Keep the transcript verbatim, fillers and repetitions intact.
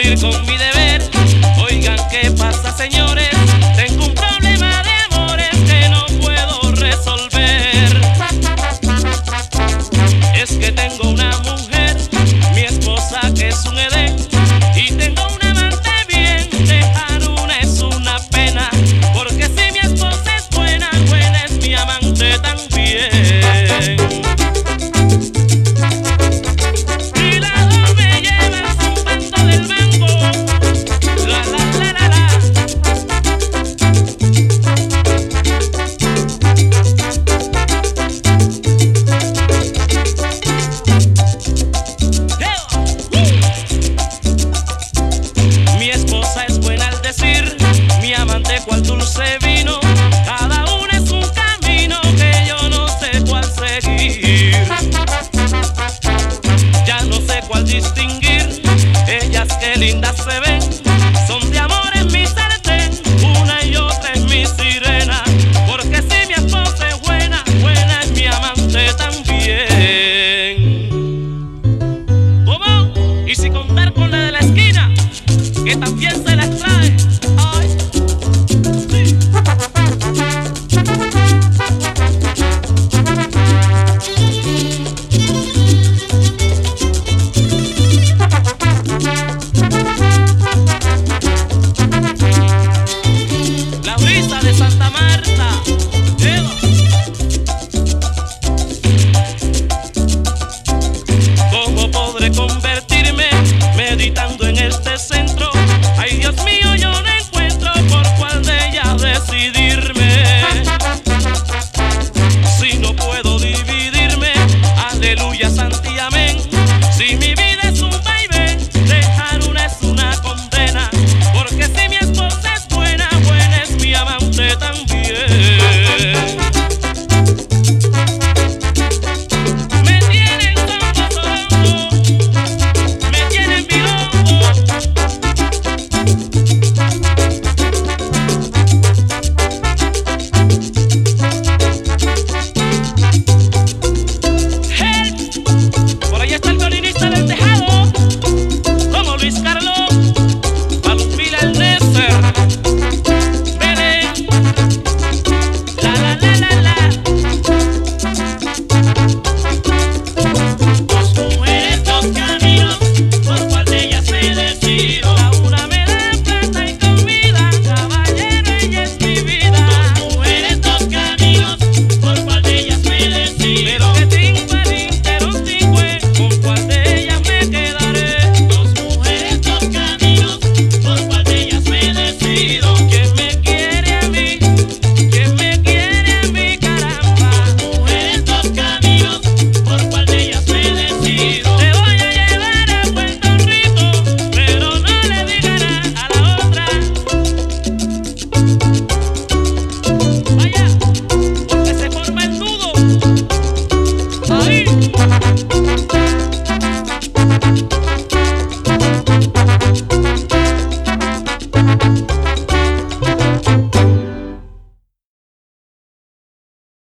cumplir con mi deber. Oigan, ¿qué pasa, señores? Tengo un problema de amores que no puedo resolver. Es que tengo una mujer, mi esposa, que es un edén, y tengo una amante bien. Dejar una es una pena, porque si mi esposa es buena, buena es mi amante también. Y las dos me llevan zumbando del mango, la la la la la. Mi esposa es buena al decir, mi amante cual dulce vino. Cada uno es un camino que yo no sé cuál seguir. Ya no sé cuál distinguir. Ellas que lindas se ven, son de amor en mi sartén. Una y otra es mi sirena, porque si mi esposa es buena, buena es mi amante también. ¿Cómo? Y si contar con la de la esquina, que también